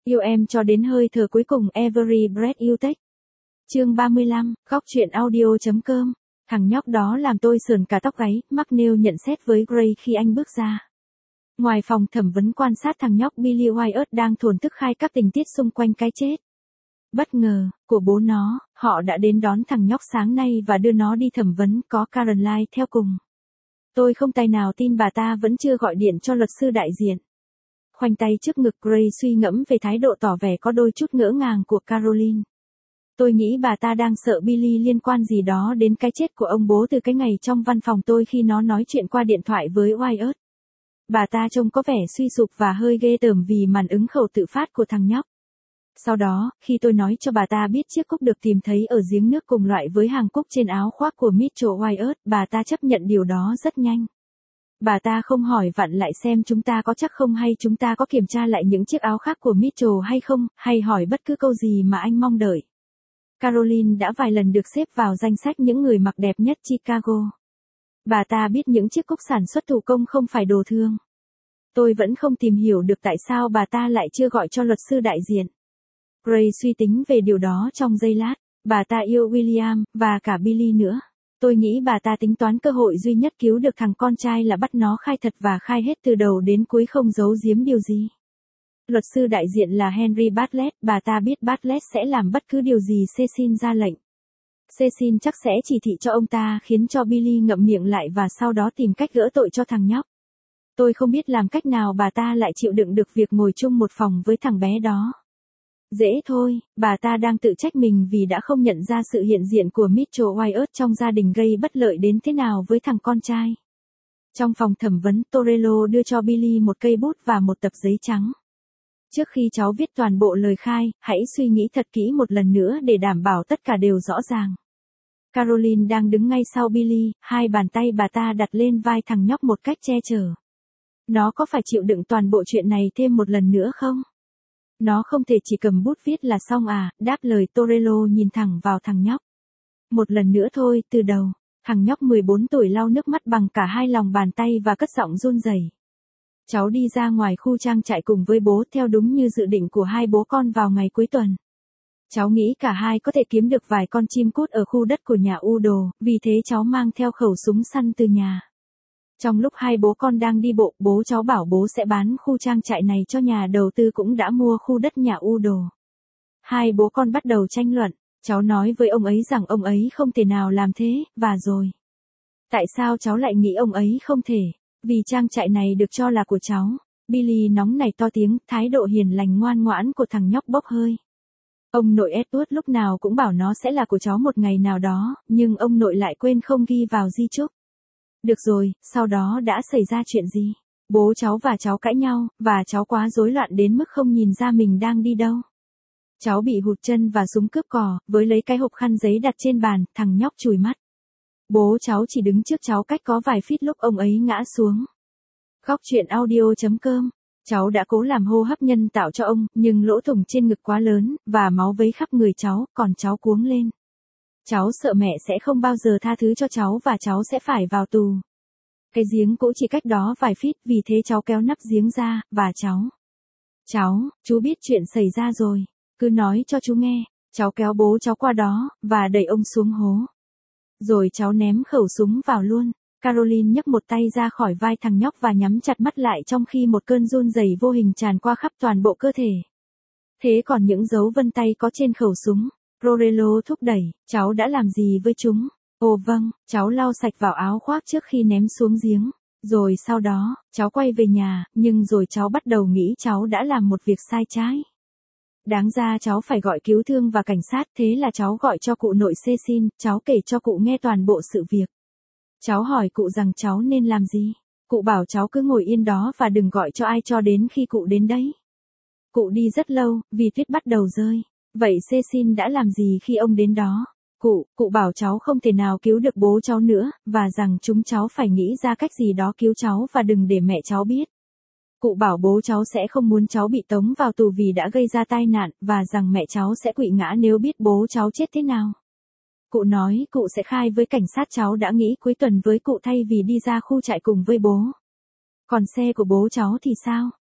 Yêu em cho đến hơi thở cuối cùng Every Breath You Take. Chương 35, góc truyện audio.com. Thằng nhóc đó làm tôi sườn cả tóc gáy, McNeil nhận xét với Gray khi anh bước ra. Ngoài phòng thẩm vấn quan sát thằng nhóc Billy Wyatt đang thổn thức khai các tình tiết xung quanh cái chết. Bất ngờ, của bố nó, họ đã đến đón thằng nhóc sáng nay và đưa nó đi thẩm vấn, có Caroline theo cùng. Tôi không tài nào tin bà ta vẫn chưa gọi điện cho luật sư đại diện. Khoanh tay trước ngực Gray suy ngẫm về thái độ tỏ vẻ có đôi chút ngỡ ngàng của Caroline. Tôi nghĩ bà ta đang sợ Billy liên quan gì đó đến cái chết của ông bố từ cái ngày trong văn phòng tôi khi nó nói chuyện qua điện thoại với Wyatt. Bà ta trông có vẻ suy sụp và hơi ghê tởm vì màn ứng khẩu tự phát của thằng nhóc. Sau đó, khi tôi nói cho bà ta biết chiếc cúc được tìm thấy ở giếng nước cùng loại với hàng cúc trên áo khoác của Mitchell Wyatt, bà ta chấp nhận điều đó rất nhanh. Bà ta không hỏi vặn lại xem chúng ta có chắc không hay chúng ta có kiểm tra lại những chiếc áo khác của Mitchell hay không, hay hỏi bất cứ câu gì mà anh mong đợi. Caroline đã vài lần được xếp vào danh sách những người mặc đẹp nhất Chicago. Bà ta biết những chiếc cúc sản xuất thủ công không phải đồ thương. Tôi vẫn không tìm hiểu được tại sao bà ta lại chưa gọi cho luật sư đại diện. Gray suy tính về điều đó trong giây lát. Bà ta yêu William, và cả Billy nữa. Tôi nghĩ bà ta tính toán cơ hội duy nhất cứu được thằng con trai là bắt nó khai thật và khai hết từ đầu đến cuối, không giấu giếm điều gì. Luật sư đại diện là Henry Bartlett, bà ta biết Bartlett sẽ làm bất cứ điều gì Cecil ra lệnh. Cecil chắc sẽ chỉ thị cho ông ta khiến cho Billy ngậm miệng lại và sau đó tìm cách gỡ tội cho thằng nhóc. Tôi không biết làm cách nào bà ta lại chịu đựng được việc ngồi chung một phòng với thằng bé đó. Dễ thôi, bà ta đang tự trách mình vì đã không nhận ra sự hiện diện của Mitchell Wyatt trong gia đình gây bất lợi đến thế nào với thằng con trai. Trong phòng thẩm vấn, Torello đưa cho Billy một cây bút và một tập giấy trắng. Trước khi cháu viết toàn bộ lời khai, hãy suy nghĩ thật kỹ một lần nữa để đảm bảo tất cả đều rõ ràng. Caroline đang đứng ngay sau Billy, hai bàn tay bà ta đặt lên vai thằng nhóc một cách che chở. Nó có phải chịu đựng toàn bộ chuyện này thêm một lần nữa không? Nó không thể chỉ cầm bút viết là xong à, đáp lời Torello nhìn thẳng vào thằng nhóc. Một lần nữa thôi, từ đầu. Thằng nhóc 14 tuổi lau nước mắt bằng cả hai lòng bàn tay và cất giọng run rẩy. Cháu đi ra ngoài khu trang trại cùng với bố theo đúng như dự định của hai bố con vào ngày cuối tuần. Cháu nghĩ cả hai có thể kiếm được vài con chim cút ở khu đất của nhà Udo, vì thế cháu mang theo khẩu súng săn từ nhà. Trong lúc hai bố con đang đi bộ, bố cháu bảo bố sẽ bán khu trang trại này cho nhà đầu tư cũng đã mua khu đất nhà Udo. Hai bố con bắt đầu tranh luận, cháu nói với ông ấy rằng ông ấy không thể nào làm thế, và rồi. Tại sao cháu lại nghĩ ông ấy không thể? Vì trang trại này được cho là của cháu. Billy nóng nảy to tiếng, thái độ hiền lành ngoan ngoãn của thằng nhóc bốc hơi. Ông nội Edward lúc nào cũng bảo nó sẽ là của cháu một ngày nào đó, nhưng ông nội lại quên không ghi vào di chúc. Được rồi, sau đó đã xảy ra chuyện gì? Bố cháu và cháu cãi nhau, và cháu quá rối loạn đến mức không nhìn ra mình đang đi đâu. Cháu bị hụt chân và súng cướp cò, với lấy cái hộp khăn giấy đặt trên bàn, thằng nhóc chùi mắt. Bố cháu chỉ đứng trước cháu cách có vài feet lúc ông ấy ngã xuống. Góc truyện audio.com. Cháu đã cố làm hô hấp nhân tạo cho ông, nhưng lỗ thủng trên ngực quá lớn, và máu vấy khắp người cháu, còn cháu cuống lên. Cháu sợ mẹ sẽ không bao giờ tha thứ cho cháu và cháu sẽ phải vào tù. Cái giếng cũ chỉ cách đó vài feet, vì thế cháu kéo nắp giếng ra, và chú biết chuyện xảy ra rồi, cứ nói cho chú nghe. Cháu kéo bố cháu qua đó, và đẩy ông xuống hố. Rồi cháu ném khẩu súng vào luôn. Caroline nhấc một tay ra khỏi vai thằng nhóc và nhắm chặt mắt lại trong khi một cơn run rẩy vô hình tràn qua khắp toàn bộ cơ thể. Thế còn những dấu vân tay có trên khẩu súng? Torello thúc đẩy, cháu đã làm gì với chúng? Ồ vâng, cháu lau sạch vào áo khoác trước khi ném xuống giếng. Rồi sau đó, cháu quay về nhà, nhưng rồi cháu bắt đầu nghĩ cháu đã làm một việc sai trái. Đáng ra cháu phải gọi cứu thương và cảnh sát, thế là cháu gọi cho cụ nội Cecil, cháu kể cho cụ nghe toàn bộ sự việc. Cháu hỏi cụ rằng cháu nên làm gì. Cụ bảo cháu cứ ngồi yên đó và đừng gọi cho ai cho đến khi cụ đến đấy. Cụ đi rất lâu, vì tuyết bắt đầu rơi. Vậy Cecil đã làm gì khi ông đến đó? Cụ bảo cháu không thể nào cứu được bố cháu nữa, và rằng chúng cháu phải nghĩ ra cách gì đó cứu cháu và đừng để mẹ cháu biết. Cụ bảo bố cháu sẽ không muốn cháu bị tống vào tù vì đã gây ra tai nạn, và rằng mẹ cháu sẽ quỵ ngã nếu biết bố cháu chết thế nào. Cụ nói cụ sẽ khai với cảnh sát cháu đã nghỉ cuối tuần với cụ thay vì đi ra khu trại cùng với bố. Còn xe của bố cháu thì sao?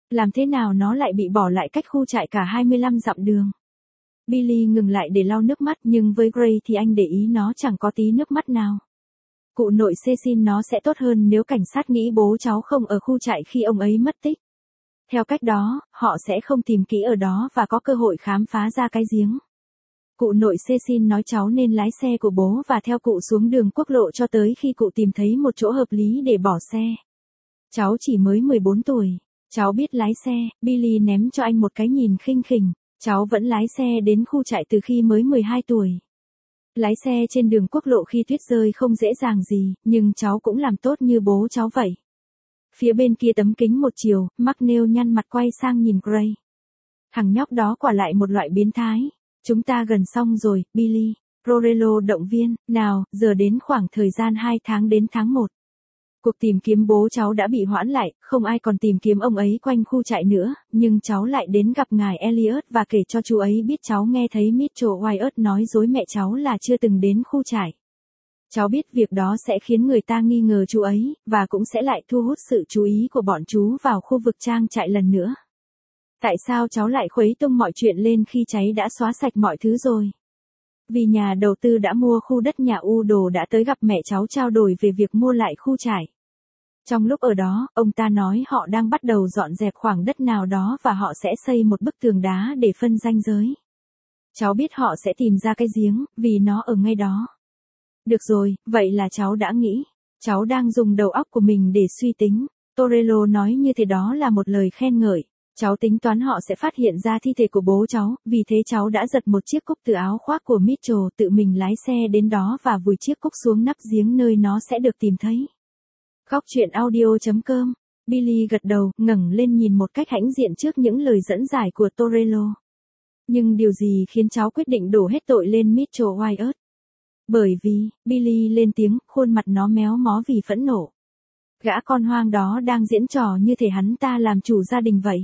Làm thế nào nó lại bị bỏ lại cách khu trại cả 25 dặm đường? Billy ngừng lại để lau nước mắt, nhưng với Gray thì anh để ý nó chẳng có tí nước mắt nào. Cụ nội Cecil, nó sẽ tốt hơn nếu cảnh sát nghĩ bố cháu không ở khu trại khi ông ấy mất tích. Theo cách đó, họ sẽ không tìm kỹ ở đó và có cơ hội khám phá ra cái giếng. Cụ nội Cecil nói cháu nên lái xe của bố và theo cụ xuống đường quốc lộ cho tới khi cụ tìm thấy một chỗ hợp lý để bỏ xe. Cháu chỉ mới 14 tuổi. Cháu biết lái xe. Billy ném cho anh một cái nhìn khinh khỉnh. Cháu vẫn lái xe đến khu trại từ khi mới 12 tuổi. Lái xe trên đường quốc lộ khi tuyết rơi không dễ dàng gì, nhưng cháu cũng làm tốt như bố cháu vậy. Phía bên kia tấm kính một chiều, McNeil nhăn mặt quay sang nhìn Gray. Thằng nhóc đó quả lại một loại biến thái. Chúng ta gần xong rồi, Billy. Rorello động viên, nào, giờ đến khoảng thời gian 2 tháng đến tháng 1. Cuộc tìm kiếm bố cháu đã bị hoãn lại, không ai còn tìm kiếm ông ấy quanh khu trại nữa, nhưng cháu lại đến gặp ngài Elliot và kể cho chú ấy biết cháu nghe thấy Mitchell Wyatt nói dối mẹ cháu là chưa từng đến khu trại. Cháu biết việc đó sẽ khiến người ta nghi ngờ chú ấy, và cũng sẽ lại thu hút sự chú ý của bọn chú vào khu vực trang trại lần nữa. Tại sao cháu lại khuấy tung mọi chuyện lên khi cháy đã xóa sạch mọi thứ rồi? Vì nhà đầu tư đã mua khu đất nhà Udo đã tới gặp mẹ cháu trao đổi về việc mua lại khu trại. Trong lúc ở đó, ông ta nói họ đang bắt đầu dọn dẹp khoảng đất nào đó và họ sẽ xây một bức tường đá để phân ranh giới. Cháu biết họ sẽ tìm ra cái giếng, vì nó ở ngay đó. Được rồi, vậy là cháu đã nghĩ. Cháu đang dùng đầu óc của mình để suy tính. Torello nói như thế đó là một lời khen ngợi. Cháu tính toán họ sẽ phát hiện ra thi thể của bố cháu, vì thế cháu đã giật một chiếc cúc từ áo khoác của Mitchell, tự mình lái xe đến đó và vùi chiếc cúc xuống nắp giếng nơi nó sẽ được tìm thấy. Khóc chuyện audio.com. Billy gật đầu, ngẩng lên nhìn một cách hãnh diện trước những lời dẫn giải của Torello. Nhưng điều gì khiến cháu quyết định đổ hết tội lên Mitchell Wyatt? Bởi vì, Billy lên tiếng, khuôn mặt nó méo mó vì phẫn nộ. Gã con hoang đó đang diễn trò như thể hắn ta làm chủ gia đình vậy.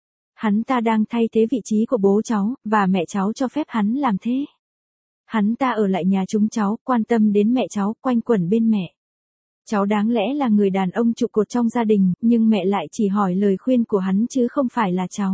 Hắn ta đang thay thế vị trí của bố cháu, và mẹ cháu cho phép hắn làm thế. Hắn ta ở lại nhà chúng cháu, quan tâm đến mẹ cháu, quanh quẩn bên mẹ. Cháu đáng lẽ là người đàn ông trụ cột trong gia đình, nhưng mẹ lại chỉ hỏi lời khuyên của hắn chứ không phải là cháu.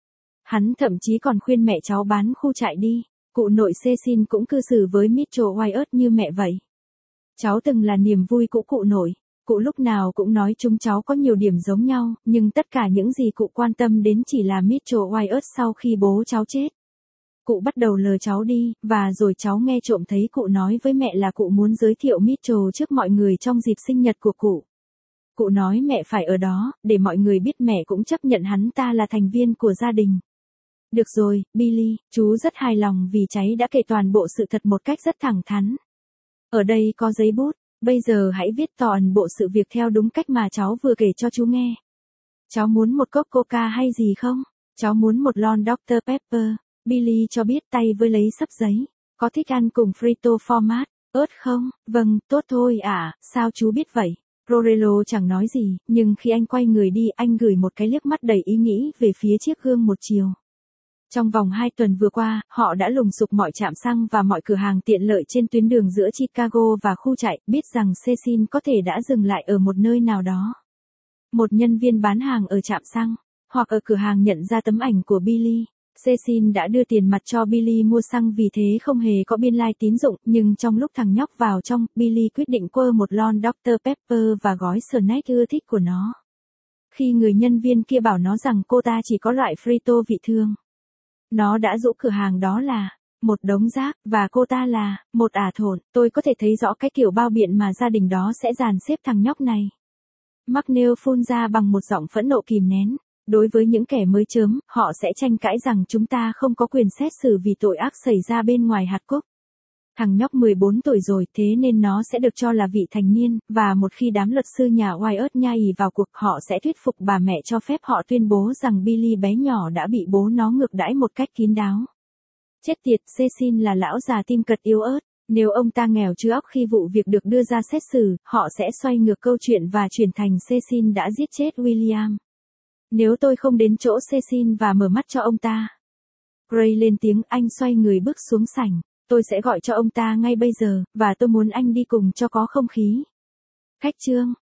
Hắn thậm chí còn khuyên mẹ cháu bán khu trại đi. Cụ nội Cecil cũng cư xử với Mitchell Wyatt như mẹ vậy. Cháu từng là niềm vui của cụ nội. Cụ lúc nào cũng nói chúng cháu có nhiều điểm giống nhau, nhưng tất cả những gì cụ quan tâm đến chỉ là Mitchell Wyatt sau khi bố cháu chết. Cụ bắt đầu lờ cháu đi, và rồi cháu nghe trộm thấy cụ nói với mẹ là cụ muốn giới thiệu Mitchell trước mọi người trong dịp sinh nhật của cụ. Cụ nói mẹ phải ở đó, để mọi người biết mẹ cũng chấp nhận hắn ta là thành viên của gia đình. Được rồi, Billy, chú rất hài lòng vì cháy đã kể toàn bộ sự thật một cách rất thẳng thắn. Ở đây có giấy bút, bây giờ hãy viết toàn bộ sự việc theo đúng cách mà cháu vừa kể cho chú nghe. Cháu muốn một cốc coca hay gì không? Cháu muốn một lon Dr. Pepper. Billy cho biết tay với lấy sấp giấy. Có thích ăn cùng frito format, ớt không? Vâng, tốt thôi sao chú biết vậy? Rorello chẳng nói gì, nhưng khi anh quay người đi, anh gửi một cái liếc mắt đầy ý nghĩ về phía chiếc gương một chiều. Trong vòng 2 tuần vừa qua, họ đã lùng sục mọi trạm xăng và mọi cửa hàng tiện lợi trên tuyến đường giữa Chicago và khu trại, biết rằng Cecil có thể đã dừng lại ở một nơi nào đó. Một nhân viên bán hàng ở trạm xăng, hoặc ở cửa hàng nhận ra tấm ảnh của Billy. Cecil đã đưa tiền mặt cho Billy mua xăng vì thế không hề có biên lai tín dụng, nhưng trong lúc thằng nhóc vào trong, Billy quyết định quơ một lon Dr. Pepper và gói snack ưa thích của nó. Khi người nhân viên kia bảo nó rằng cô ta chỉ có loại frito vị thương, nó đã giũ cửa hàng đó là một đống rác, và cô ta là một ả thổn. Tôi có thể thấy rõ cái kiểu bao biện mà gia đình đó sẽ dàn xếp thằng nhóc này. McNeil phun ra bằng một giọng phẫn nộ kìm nén. Đối với những kẻ mới chớm, họ sẽ tranh cãi rằng chúng ta không có quyền xét xử vì tội ác xảy ra bên ngoài hạt cúc. Thằng nhóc 14 tuổi rồi, thế nên nó sẽ được cho là vị thành niên, và một khi đám luật sư nhà Wyatt nhai ì vào cuộc, họ sẽ thuyết phục bà mẹ cho phép họ tuyên bố rằng Billy bé nhỏ đã bị bố nó ngược đãi một cách kín đáo. Chết tiệt, Cecil là lão già tim cật yếu ớt. Nếu ông ta nghèo chứ óc khi vụ việc được đưa ra xét xử, họ sẽ xoay ngược câu chuyện và chuyển thành Cecil đã giết chết William. Nếu tôi không đến chỗ Cecil và mở mắt cho ông ta. Gray lên tiếng, anh xoay người bước xuống sảnh. Tôi sẽ gọi cho ông ta ngay bây giờ, và tôi muốn anh đi cùng cho có không khí. Khách trương.